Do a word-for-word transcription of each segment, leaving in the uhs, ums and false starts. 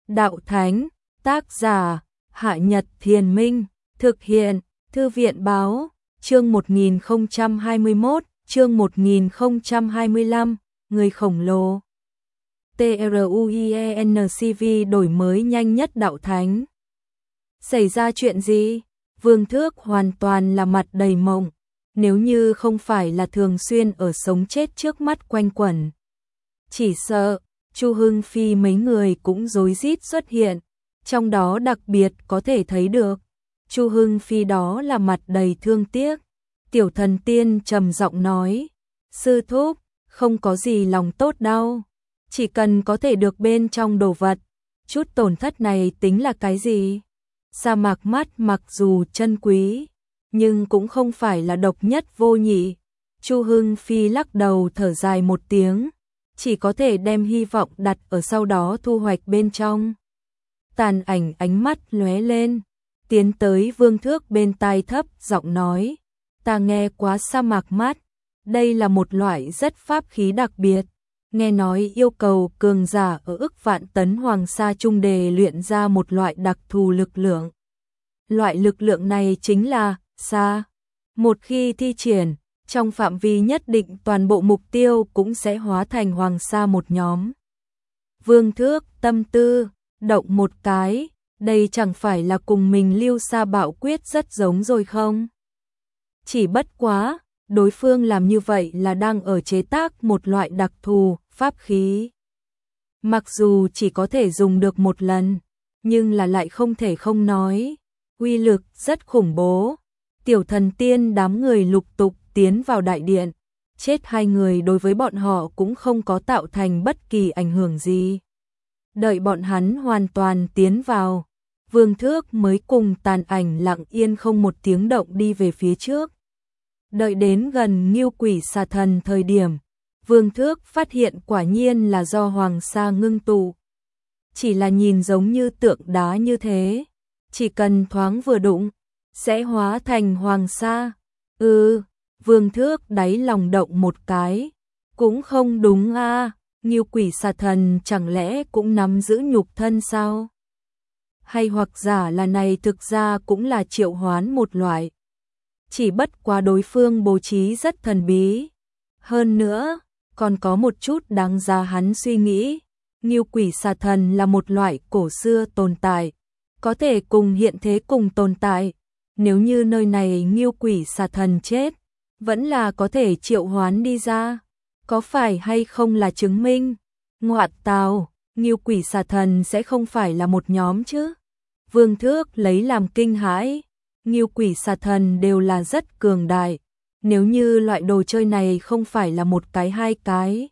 Đạo Thánh, tác giả, Hạ Nhật Thiền Minh, thực hiện, Thư viện Báo, chương một nghìn không trăm hai mươi mốt, chương một nghìn không trăm hai mươi lăm, người khổng lồ. TRUIENCV đổi mới nhanh nhất Đạo Thánh. Xảy ra chuyện gì? Vương Thước hoàn toàn là mặt đầy mộng, nếu như không phải là thường xuyên ở sống chết trước mắt quanh quẩn. Chỉ sợ, Chu Hưng Phi mấy người cũng rối rít xuất hiện, trong đó đặc biệt có thể thấy được. Chu Hưng Phi đó là mặt đầy thương tiếc. Tiểu Thần Tiên trầm giọng nói, sư thúc, không có gì lòng tốt đâu, chỉ cần có thể được bên trong đồ vật, chút tổn thất này tính là cái gì? Sa mạc mắt mặc dù chân quý, nhưng cũng không phải là độc nhất vô nhị. Chu Hưng Phi lắc đầu thở dài một tiếng, chỉ có thể đem hy vọng đặt ở sau đó thu hoạch bên trong. Tàn Ảnh ánh mắt lóe lên, tiến tới Vương Thước bên tai thấp giọng nói, ta nghe quá sa mạc mắt, đây là một loại rất pháp khí đặc biệt, nghe nói yêu cầu cường giả ở ức vạn tấn hoàng sa trung đề luyện ra một loại đặc thù lực lượng. Loại lực lượng này chính là sa. Một khi thi triển, trong phạm vi nhất định toàn bộ mục tiêu cũng sẽ hóa thành hoàng sa một nhóm. Vương Thước tâm tư động một cái, đây chẳng phải là cùng mình Lưu Sa Bạo Quyết rất giống rồi không? Chỉ bất quá, đối phương làm như vậy là đang ở chế tác một loại đặc thù, pháp khí. Mặc dù chỉ có thể dùng được một lần, nhưng là lại không thể không nói, uy lực rất khủng bố. Tiểu Thần Tiên đám người lục tục tiến vào đại điện, chết hai người đối với bọn họ cũng không có tạo thành bất kỳ ảnh hưởng gì. Đợi bọn hắn hoàn toàn tiến vào, Vương Thước mới cùng Tàn Ảnh lặng yên không một tiếng động đi về phía trước. Đợi đến gần Ngưu Quỷ Xà Thần thời điểm, Vương Thước phát hiện quả nhiên là do hoàng sa ngưng tụ. Chỉ là nhìn giống như tượng đá như thế, chỉ cần thoáng vừa đụng, sẽ hóa thành hoàng sa. Ừ, Vương Thước đáy lòng động một cái, cũng không đúng a, à, Ngưu Quỷ Xà Thần chẳng lẽ cũng nắm giữ nhục thân sao? Hay hoặc giả là này thực ra cũng là triệu hoán một loại. Chỉ bất quá đối phương bố trí rất thần bí. Hơn nữa, còn có một chút đáng giá hắn suy nghĩ. Ngưu Quỷ Xà Thần là một loại cổ xưa tồn tại, có thể cùng hiện thế cùng tồn tại. Nếu như nơi này Ngưu Quỷ Xà Thần chết, vẫn là có thể triệu hoán đi ra. Có phải hay không là chứng minh? Ngoạn tào, Ngưu Quỷ Xà Thần sẽ không phải là một nhóm chứ? Vương Thước lấy làm kinh hãi. Ngưu Quỷ Xà Thần đều là rất cường đại. Nếu như loại đồ chơi này không phải là một cái hai cái,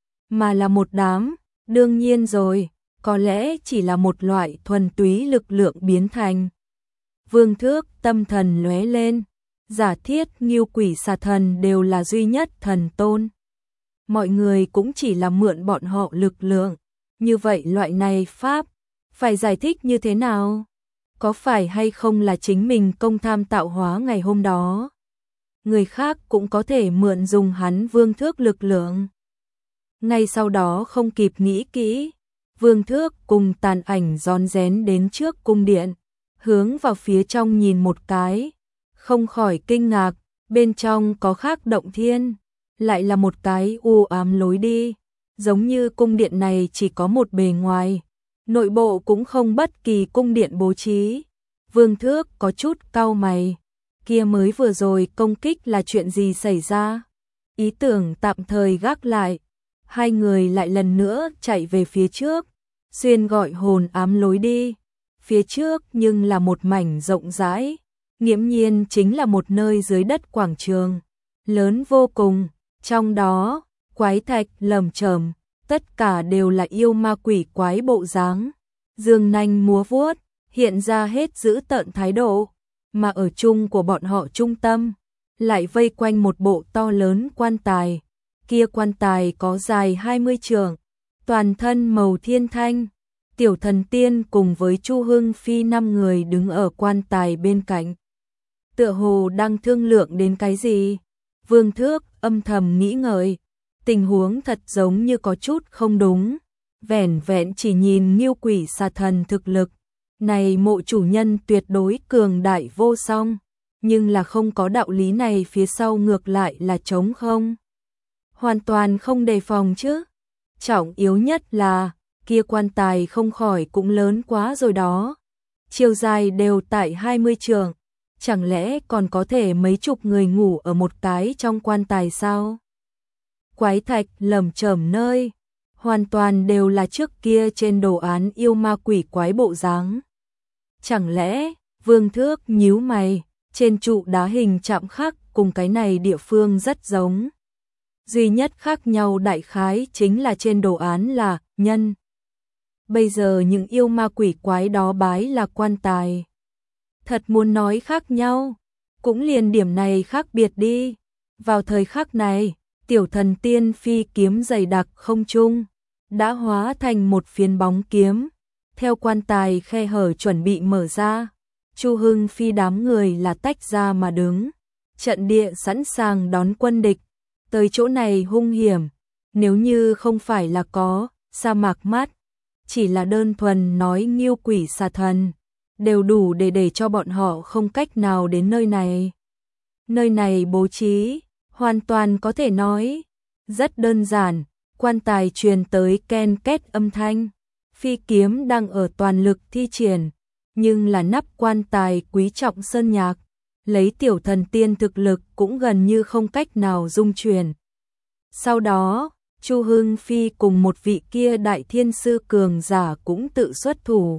mà là một đám, đương nhiên rồi, có lẽ chỉ là một loại thuần túy lực lượng biến thành. Vương Thước tâm thần lóe lên, giả thiết Ngưu Quỷ Xà Thần đều là duy nhất thần tôn. Mọi người cũng chỉ là mượn bọn họ lực lượng, như vậy loại này pháp, phải giải thích như thế nào? Có phải hay không là chính mình công tham tạo hóa ngày hôm đó? Người khác cũng có thể mượn dùng hắn Vương Thước lực lượng. Ngay sau đó không kịp nghĩ kỹ, Vương Thước cùng Tàn Ảnh rón rén đến trước cung điện, hướng vào phía trong nhìn một cái, không khỏi kinh ngạc, bên trong có khác động thiên, lại là một cái u ám lối đi, giống như cung điện này chỉ có một bề ngoài, nội bộ cũng không bất kỳ cung điện bố trí. Vương Thước có chút cau mày, kia mới vừa rồi công kích là chuyện gì xảy ra? Ý tưởng tạm thời gác lại, hai người lại lần nữa chạy về phía trước, xuyên gọi hồn ám lối đi. Phía trước nhưng là một mảnh rộng rãi, nghiễm nhiên chính là một nơi dưới đất quảng trường, lớn vô cùng, trong đó, quái thạch lởm chởm, tất cả đều là yêu ma quỷ quái bộ dáng, dương nanh múa vuốt, hiện ra hết dữ tợn thái độ, mà ở chung của bọn họ trung tâm, lại vây quanh một bộ to lớn quan tài, kia quan tài có dài hai mươi trượng, toàn thân màu thiên thanh. Tiểu Thần Tiên cùng với Chu Hưng Phi năm người đứng ở quan tài bên cạnh, tựa hồ đang thương lượng đến cái gì. Vương Thước âm thầm nghĩ ngợi, tình huống thật giống như có chút không đúng. vẻn vẹn chỉ nhìn Ngưu Quỷ Xà Thần thực lực, này mộ chủ nhân tuyệt đối cường đại vô song, nhưng là không có đạo lý này phía sau ngược lại là trống không. Hoàn toàn không đề phòng chứ. Trọng yếu nhất là, kia quan tài không khỏi cũng lớn quá rồi đó. Chiều dài đều tại hai mươi trượng, chẳng lẽ còn có thể mấy chục người ngủ ở một cái trong quan tài sao? Quái thạch lởm chởm nơi, hoàn toàn đều là trước kia trên đồ án yêu ma quỷ quái bộ dáng. Chẳng lẽ, Vương Thước nhíu mày, trên trụ đá hình chạm khắc cùng cái này địa phương rất giống. Duy nhất khác nhau đại khái chính là trên đồ án là nhân. Bây giờ những yêu ma quỷ quái đó bái là quan tài. Thật muốn nói khác nhau, cũng liền điểm này khác biệt đi. Vào thời khắc này, tiểu thần tiên phi kiếm dày đặc không trung, đã hóa thành một phiến bóng kiếm. Theo quan tài khe hở chuẩn bị mở ra, Chu Hưng Phi đám người là tách ra mà đứng. Trận địa sẵn sàng đón quân địch. Tới chỗ này hung hiểm, nếu như không phải là có sa mạc mát, chỉ là đơn thuần nói Ngưu Quỷ Xà Thần, đều đủ để để cho bọn họ không cách nào đến nơi này. Nơi này bố trí, hoàn toàn có thể nói, rất đơn giản, quan tài truyền tới ken két âm thanh, phi kiếm đang ở toàn lực thi triển, nhưng là nắp quan tài quý trọng sơn nhạc, lấy tiểu thần tiên thực lực cũng gần như không cách nào dung chuyển. Sau đó, Chu Hưng Phi cùng một vị kia đại thiên sư cường giả cũng tự xuất thủ.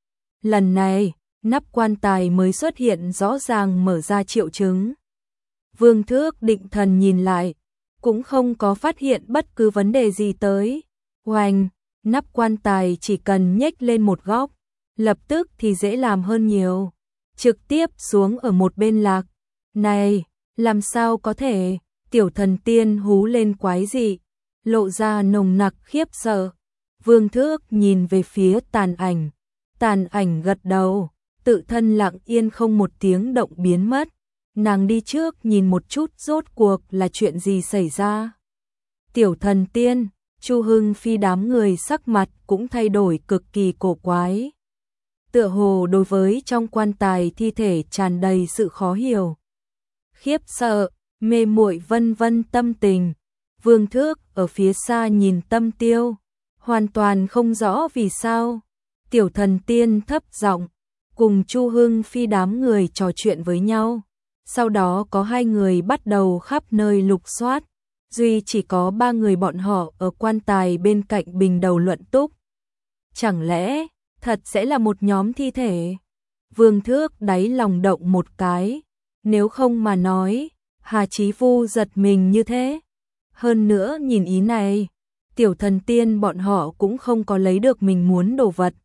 Lần này, nắp quan tài mới xuất hiện rõ ràng mở ra triệu chứng. Vương Thước định thần nhìn lại, cũng không có phát hiện bất cứ vấn đề gì tới. Oanh, nắp quan tài chỉ cần nhếch lên một góc, lập tức thì dễ làm hơn nhiều. Trực tiếp xuống ở một bên lạc. Này, làm sao có thể? Tiểu thần tiên hú lên quái dị, lộ ra nồng nặc khiếp sợ. Vương Thước nhìn về phía tàn ảnh. Tàn ảnh gật đầu, tự thân lặng yên không một tiếng động biến mất. Nàng đi trước nhìn một chút rốt cuộc là chuyện gì xảy ra. Tiểu thần tiên, Chu Hưng Phi đám người sắc mặt cũng thay đổi cực kỳ cổ quái. Tựa hồ đối với trong quan tài thi thể tràn đầy sự khó hiểu. Khiếp sợ, mê muội vân vân tâm tình. Vương Thước ở phía xa nhìn Tâm Tiêu, hoàn toàn không rõ vì sao. Tiểu thần tiên thấp giọng cùng Chu Hưng Phi đám người trò chuyện với nhau. Sau đó có hai người bắt đầu khắp nơi lục soát, duy chỉ có ba người bọn họ ở quan tài bên cạnh bình đầu luận túc. Chẳng lẽ thật sẽ là một nhóm thi thể? Vương Thước đáy lòng động một cái, nếu không mà nói, Hà Chí Vu giật mình như thế. Hơn nữa nhìn ý này, tiểu thần tiên bọn họ cũng không có lấy được mình muốn đồ vật.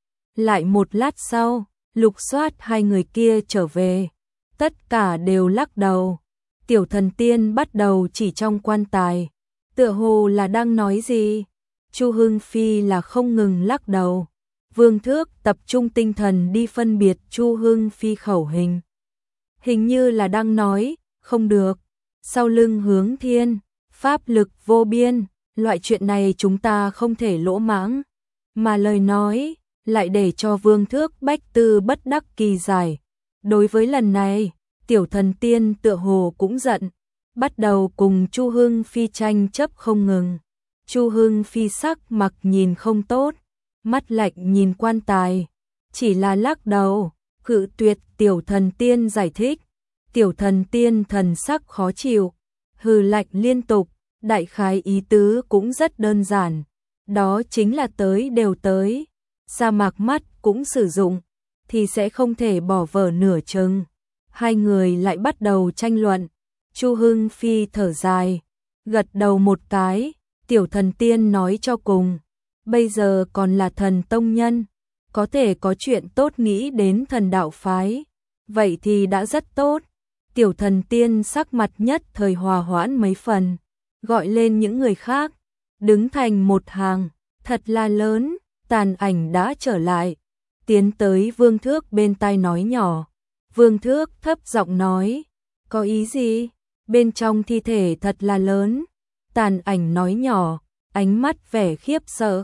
Lại một lát sau, lục soát hai người kia trở về, tất cả đều lắc đầu. Tiểu thần tiên bắt đầu chỉ trong quan tài, tựa hồ là đang nói gì. Chu Hưng Phi là không ngừng lắc đầu. Vương Thước tập trung tinh thần đi phân biệt Chu Hưng Phi khẩu hình. Hình như là đang nói, không được, sau lưng hướng thiên, pháp lực vô biên, loại chuyện này chúng ta không thể lỗ mãng. Mà lời nói, lại để cho Vương Thước bách tư bất đắc kỳ giải. Đối với lần này, tiểu thần tiên tựa hồ cũng giận, bắt đầu cùng Chu Hưng Phi tranh chấp không ngừng. Chu Hưng Phi sắc mặc nhìn không tốt, mắt lạnh nhìn quan tài, chỉ là lắc đầu, cự tuyệt tiểu thần tiên giải thích. Tiểu thần tiên thần sắc khó chịu, hừ lạnh liên tục, đại khái ý tứ cũng rất đơn giản, đó chính là tới đều tới, sa mạc mắt cũng sử dụng, thì sẽ không thể bỏ vở nửa chừng. Hai người lại bắt đầu tranh luận. Chu Hưng Phi thở dài, gật đầu một cái. Tiểu thần tiên nói cho cùng, bây giờ còn là thần tông nhân, có thể có chuyện tốt nghĩ đến thần đạo phái, vậy thì đã rất tốt. Tiểu thần tiên sắc mặt nhất thời hòa hoãn mấy phần, gọi lên những người khác, đứng thành một hàng, thật là lớn. Tàn ảnh đã trở lại, tiến tới Vương Thước bên tai nói nhỏ. Vương Thước thấp giọng nói, có ý gì? Bên trong thi thể thật là lớn. Tàn ảnh nói nhỏ, ánh mắt vẻ khiếp sợ.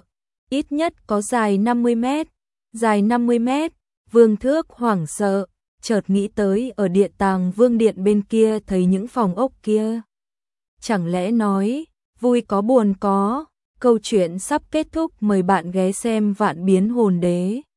ít nhất có dài năm mươi mét. Dài năm mươi mét, Vương Thước hoảng sợ, chợt nghĩ tới ở Địa Tàng Vương Điện bên kia thấy những phòng ốc kia. Chẳng lẽ nói, vui có buồn có, câu chuyện sắp kết thúc, mời bạn ghé xem Vạn Biến Hồn Đế.